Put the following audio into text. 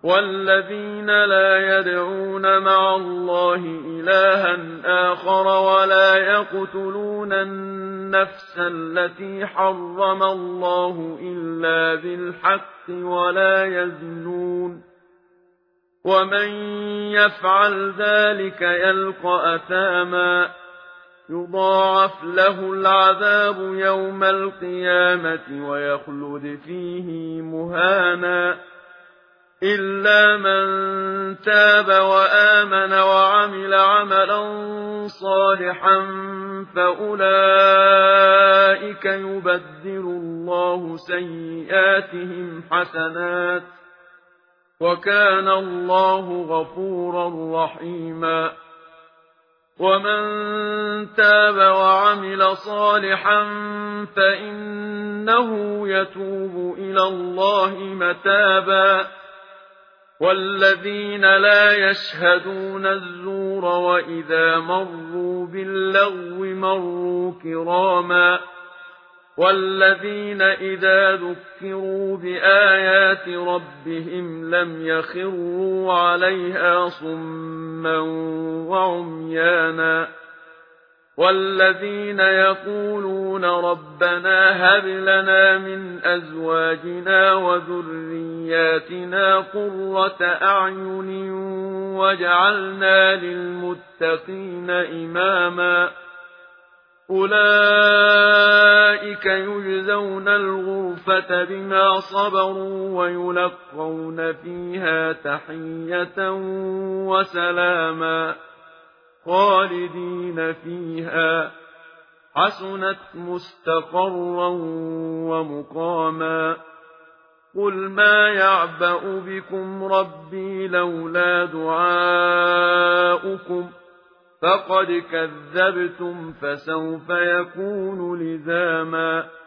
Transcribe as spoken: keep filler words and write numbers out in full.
والذين لا يدعون مع الله إلها آخر ولا يقتلون النفس التي حرم الله إلا بالحق ولا يزنون ومن يفعل ذلك يلقى أثاما يضاعف له العذاب يوم القيامة ويخلد فيه مهانا إلا من تاب وآمن وعمل عملا صالحا فأولئك يبدل الله سيئاتهم حسنات وكان الله غفورا رحيما ومن تاب وعمل صالحا فإنه يتوب إلى الله متابا والذين لا يشهدون الزور وإذا مروا باللغو مروا كراما والذين إذا ذكروا بآيات ربهم لم يخروا عليها صما وعميانا والذين يقولون ربنا هب لنا من أزواجنا وذرياتنا قرة أعين واجعلنا للمتقين إماما أولئك يجزون الغرفة بما صبروا ويلقون فيها تحية وسلاما خالدين فيها حسنت مستقرا ومقاما قل ما يعبأ بكم ربي لولا دعاؤكم فقد كذبتم فسوف يكون لزاما